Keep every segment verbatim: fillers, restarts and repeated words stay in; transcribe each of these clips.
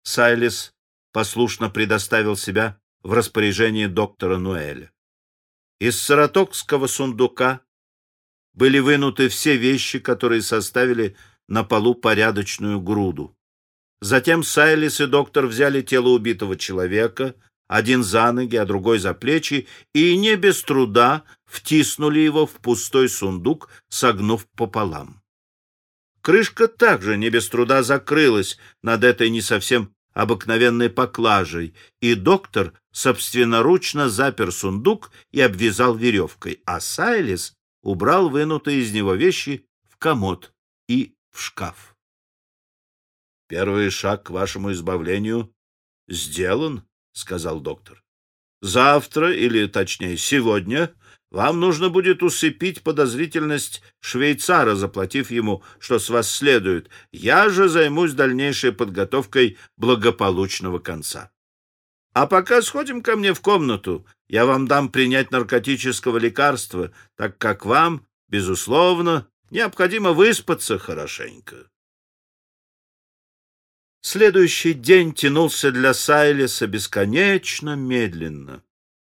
Сайлис послушно предоставил себя в распоряжение доктора Нуэля. Из саратогского сундука были вынуты все вещи, которые составили на полу порядочную груду. Затем Сайлис и доктор взяли тело убитого человека, один за ноги, а другой за плечи, и не без труда втиснули его в пустой сундук, согнув пополам. Крышка также не без труда закрылась над этой не совсем обыкновенной поклажей, и доктор собственноручно запер сундук и обвязал веревкой, а Сайлис убрал вынутые из него вещи в комод и в шкаф. — Первый шаг к вашему избавлению сделан, — сказал доктор. — Завтра, или точнее сегодня, вам нужно будет усыпить подозрительность швейцара, заплатив ему, что с вас следует. Я же займусь дальнейшей подготовкой благополучного конца. А пока сходим ко мне в комнату. Я вам дам принять наркотического лекарства, так как вам, безусловно, необходимо выспаться хорошенько. Следующий день тянулся для Сайлиса бесконечно медленно.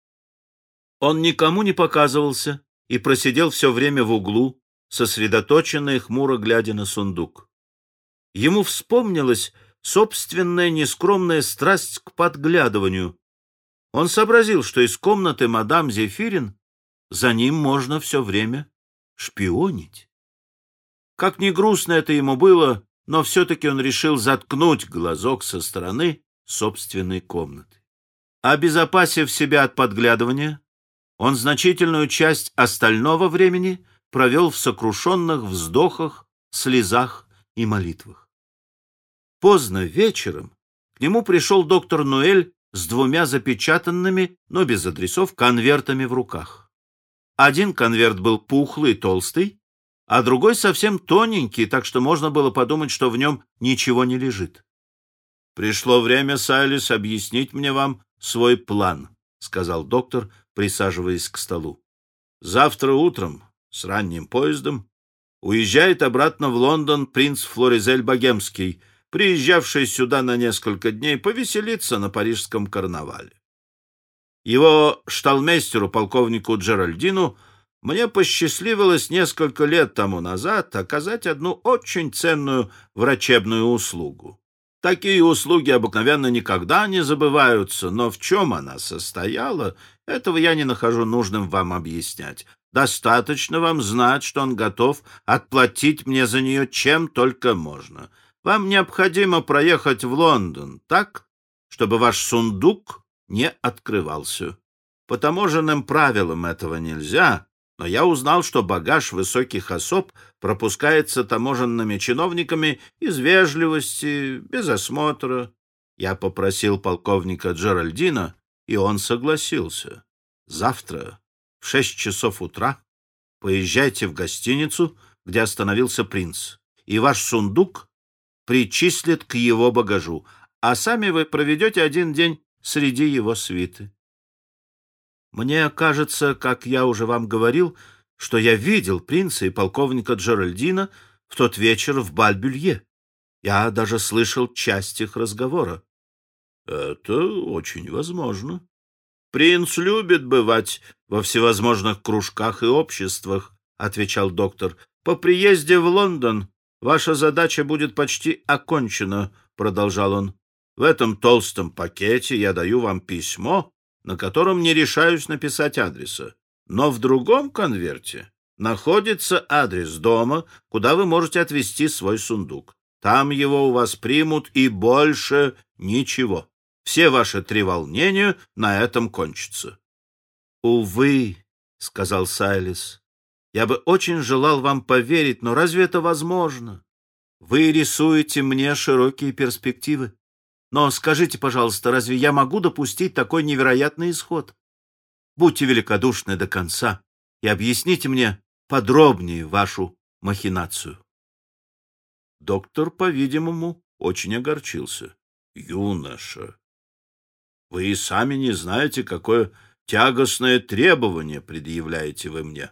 Он никому не показывался и просидел все время в углу, сосредоточенно и хмуро глядя на сундук. Ему вспомнилась собственная нескромная страсть к подглядыванию. Он сообразил, что из комнаты мадам Зефирин за ним можно все время шпионить. Как ни грустно это ему было, но все-таки он решил заткнуть глазок со стороны собственной комнаты. Обезопасив себя от подглядывания, он значительную часть остального времени провел в сокрушенных вздохах, слезах и молитвах. Поздно вечером к нему пришел доктор Нуэль с двумя запечатанными, но без адресов, конвертами в руках. Один конверт был пухлый, толстый, а другой совсем тоненький, так что можно было подумать, что в нем ничего не лежит. — Пришло время, Сайлис, объяснить мне вам свой план, — сказал доктор, присаживаясь к столу. — Завтра утром, с ранним поездом, уезжает обратно в Лондон принц Флоризель Богемский, приезжавший сюда на несколько дней повеселиться на парижском карнавале. Его шталмейстеру, полковнику Джеральдину, мне посчастливилось несколько лет тому назад оказать одну очень ценную врачебную услугу. Такие услуги обыкновенно никогда не забываются, но в чем она состояла, этого я не нахожу нужным вам объяснять. Достаточно вам знать, что он готов отплатить мне за нее чем только можно. Вам необходимо проехать в Лондон так, чтобы ваш сундук не открывался. По таможенным правилам этого нельзя, но я узнал, что багаж высоких особ пропускается таможенными чиновниками из вежливости, без осмотра. Я попросил полковника Джеральдина, и он согласился. Завтра в шесть часов утра поезжайте в гостиницу, где остановился принц, и ваш сундук причислят к его багажу, а сами вы проведете один день среди его свиты. Мне кажется, как я уже вам говорил, что я видел принца и полковника Джеральдина в тот вечер в Бальбюлье. Я даже слышал часть их разговора. — Это очень возможно. Принц любит бывать во всевозможных кружках и обществах, — отвечал доктор. — По приезде в Лондон ваша задача будет почти окончена, — продолжал он. — В этом толстом пакете я даю вам письмо, на котором не решаюсь написать адреса. Но в другом конверте находится адрес дома, куда вы можете отвезти свой сундук. Там его у вас примут, и больше ничего. Все ваши треволнения на этом кончатся. — Увы, — сказал Сайлис, — я бы очень желал вам поверить, но разве это возможно? Вы рисуете мне широкие перспективы. Но скажите, пожалуйста, разве я могу допустить такой невероятный исход? Будьте великодушны до конца и объясните мне подробнее вашу махинацию. Доктор, по-видимому, очень огорчился. — Юноша, вы и сами не знаете, какое тягостное требование предъявляете вы мне.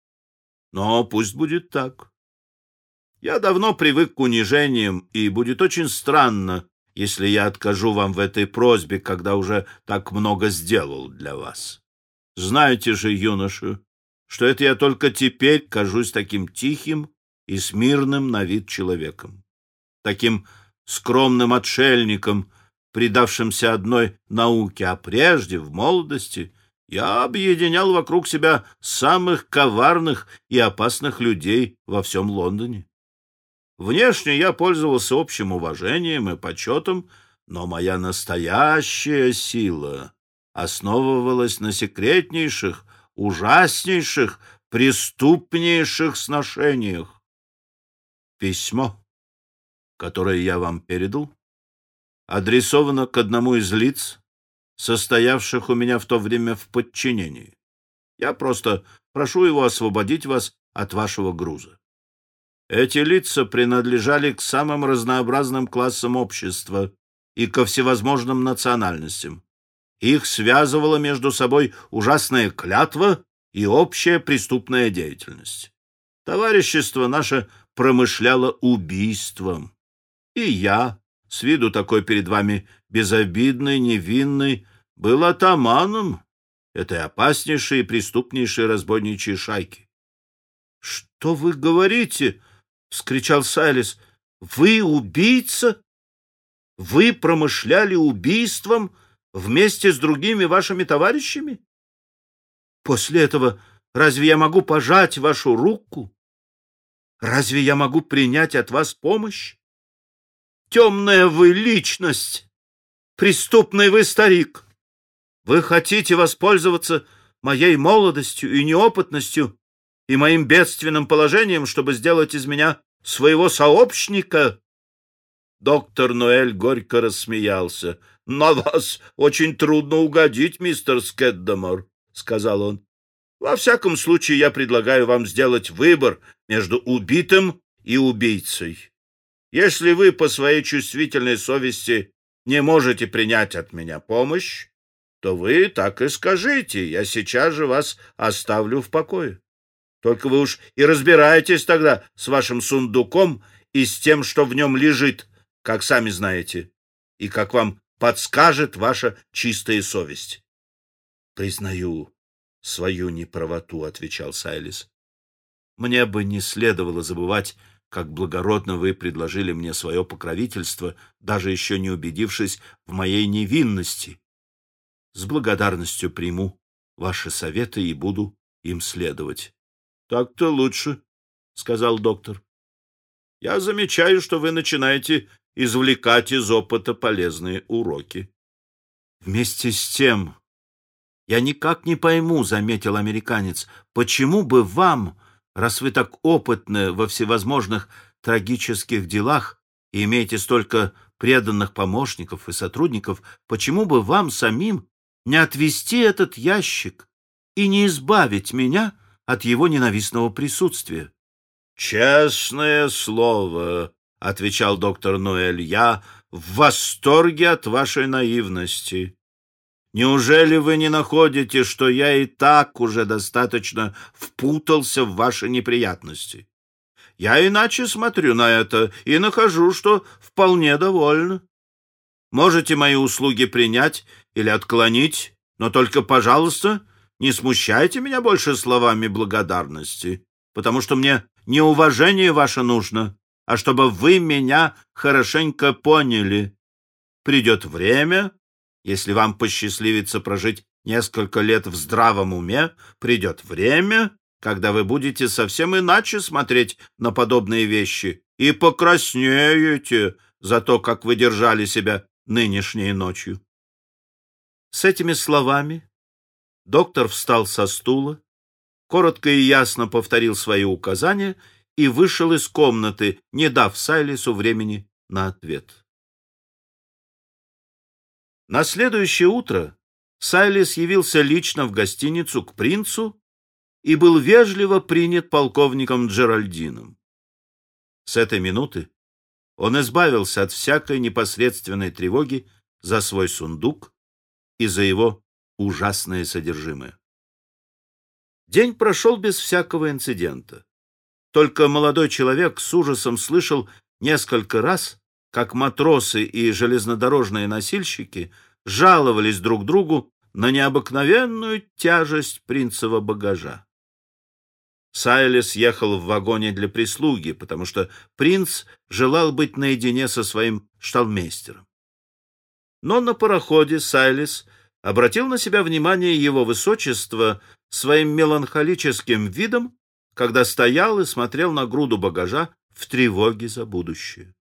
Но пусть будет так. Я давно привык к унижениям, и будет очень странно, если я откажу вам в этой просьбе, когда уже так много сделал для вас. Знаете же, юноша, что это я только теперь кажусь таким тихим и смирным на вид человеком, таким скромным отшельником, предавшимся одной науке, а прежде, в молодости, я объединял вокруг себя самых коварных и опасных людей во всем Лондоне. Внешне я пользовался общим уважением и почетом, но моя настоящая сила основывалась на секретнейших, ужаснейших, преступнейших сношениях. Письмо, которое я вам передал, адресовано к одному из лиц, состоявших у меня в то время в подчинении. Я просто прошу его освободить вас от вашего груза. Эти лица принадлежали к самым разнообразным классам общества и ко всевозможным национальностям. Их связывала между собой ужасная клятва и общая преступная деятельность. Товарищество наше промышляло убийством. И я, с виду такой перед вами безобидный, невинный, был атаманом этой опаснейшей и преступнейшей разбойничьей шайки. — Что вы говорите? — вскричал Сайлес. — Вы убийца? Вы промышляли убийством вместе с другими вашими товарищами? После этого разве я могу пожать вашу руку? Разве я могу принять от вас помощь? Темная вы личность, преступный вы старик. Вы хотите воспользоваться моей молодостью и неопытностью и моим бедственным положением, чтобы сделать из меня своего сообщника? Доктор Ноэль горько рассмеялся. — На вас очень трудно угодить, мистер Скэддамор, — сказал он. — Во всяком случае, я предлагаю вам сделать выбор между убитым и убийцей. Если вы по своей чувствительной совести не можете принять от меня помощь, то вы так и скажите, я сейчас же вас оставлю в покое. Только вы уж и разбирайтесь тогда с вашим сундуком и с тем, что в нем лежит, как сами знаете, и как вам подскажет ваша чистая совесть. — Признаю свою неправоту, — отвечал Сайлес. — Мне бы не следовало забывать, как благородно вы предложили мне свое покровительство, даже еще не убедившись в моей невинности. С благодарностью приму ваши советы и буду им следовать. — Так-то лучше, — сказал доктор. — Я замечаю, что вы начинаете извлекать из опыта полезные уроки. — Вместе с тем, я никак не пойму, — заметил американец, — почему бы вам, раз вы так опытны во всевозможных трагических делах и имеете столько преданных помощников и сотрудников, почему бы вам самим не отвести этот ящик и не избавить меня от его ненавистного присутствия? — Честное слово, — отвечал доктор Ноэль, — я в восторге от вашей наивности. Неужели вы не находите, что я и так уже достаточно впутался в ваши неприятности? Я иначе смотрю на это и нахожу, что вполне довольна. Можете мои услуги принять или отклонить, но только, пожалуйста, не смущайте меня больше словами благодарности, потому что мне не уважение ваше нужно, а чтобы вы меня хорошенько поняли. Придет время, если вам посчастливится прожить несколько лет в здравом уме, придет время, когда вы будете совсем иначе смотреть на подобные вещи и покраснеете за то, как вы держали себя нынешней ночью. С этими словами доктор встал со стула, коротко и ясно повторил свои указания и вышел из комнаты, не дав Сайлесу времени на ответ. На следующее утро Сайлес явился лично в гостиницу к принцу и был вежливо принят полковником Джеральдином. С этой минуты он избавился от всякой непосредственной тревоги за свой сундук и за его ужасное содержимое. День прошел без всякого инцидента. Только молодой человек с ужасом слышал несколько раз, как матросы и железнодорожные носильщики жаловались друг другу на необыкновенную тяжесть принцева багажа. Сайлес ехал в вагоне для прислуги, потому что принц желал быть наедине со своим шталмейстером. Но на пароходе Сайлес обратил на себя внимание его высочества своим меланхолическим видом, когда стоял и смотрел на груду багажа в тревоге за будущее.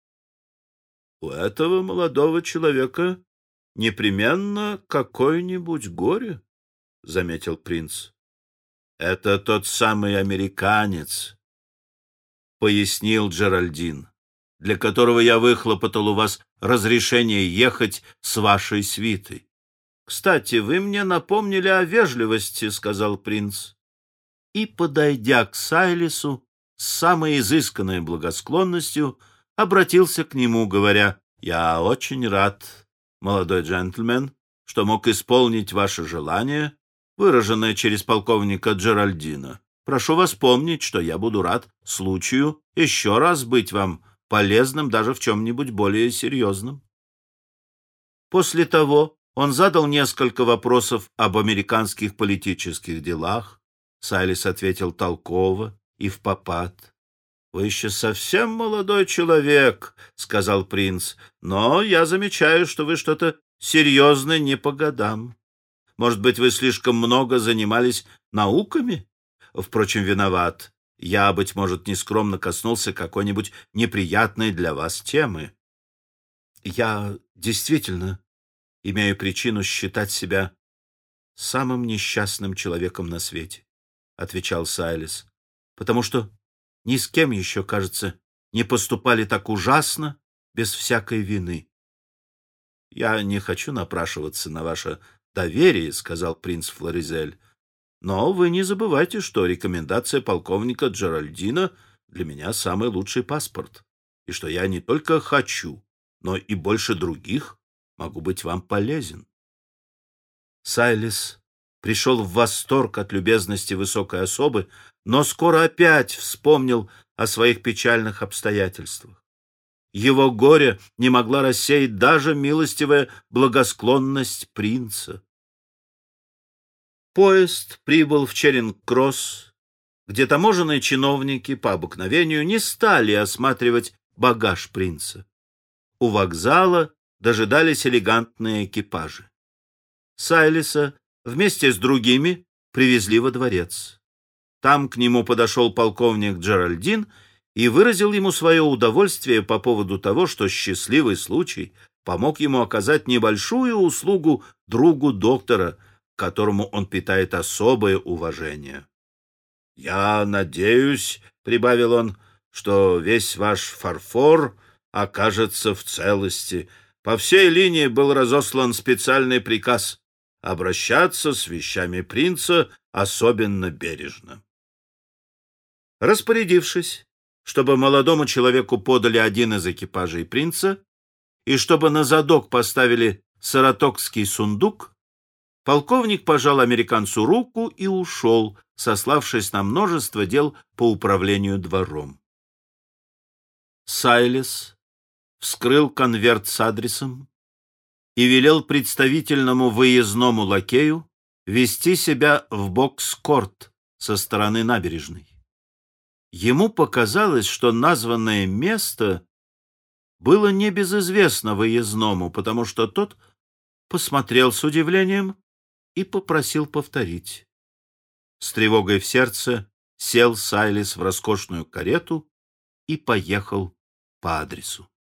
У этого молодого человека непременно какое-нибудь горе, — заметил принц. — Это тот самый американец, — пояснил Джеральдин, — для которого я выхлопотал у вас разрешение ехать с вашей свитой. — Кстати, вы мне напомнили о вежливости, — сказал принц. И, подойдя к Сайлесу с самой изысканной благосклонностью, обратился к нему, говоря: «Я очень рад, молодой джентльмен, что мог исполнить ваше желание, выраженное через полковника Джеральдина. Прошу вас помнить, что я буду рад случаю еще раз быть вам полезным даже в чем-нибудь более серьезном». После того он задал несколько вопросов об американских политических делах. Сайлес ответил толково и впопад. — Вы еще совсем молодой человек, — сказал принц, — но я замечаю, что вы что-то серьезное не по годам. Может быть, вы слишком много занимались науками? Впрочем, виноват. Я, быть может, нескромно коснулся какой-нибудь неприятной для вас темы. Я действительно имею причину считать себя самым несчастным человеком на свете, — отвечал Сайлес, — потому что ни с кем еще, кажется, не поступали так ужасно, без всякой вины. — Я не хочу напрашиваться на ваше доверие, — сказал принц Флоризель, — но вы не забывайте, что рекомендация полковника Джеральдина для меня самый лучший паспорт, и что я не только хочу, но и больше других могу быть вам полезен. Сайлес пришел в восторг от любезности высокой особы, но скоро опять вспомнил о своих печальных обстоятельствах. Его горе не могла рассеять даже милостивая благосклонность принца. Поезд прибыл в Черинг-Кросс, где таможенные чиновники по обыкновению не стали осматривать багаж принца. У вокзала дожидались элегантные экипажи. Сайлеса вместе с другими привезли во дворец. Там к нему подошел полковник Джеральдин и выразил ему свое удовольствие по поводу того, что счастливый случай помог ему оказать небольшую услугу другу доктора, к которому он питает особое уважение. «Я надеюсь, — прибавил он, — что весь ваш фарфор окажется в целости. По всей линии был разослан специальный приказ обращаться с вещами принца особенно бережно». Распорядившись, чтобы молодому человеку подали один из экипажей принца и чтобы на задок поставили саратогский сундук, полковник пожал американцу руку и ушел, сославшись на множество дел по управлению двором. Сайлес вскрыл конверт с адресом и велел представительному выездному лакею вести себя в бокс-корт со стороны набережной. Ему показалось, что названное место было небезызвестно выездному, потому что тот посмотрел с удивлением и попросил повторить. С тревогой в сердце сел Сайлес в роскошную карету и поехал по адресу.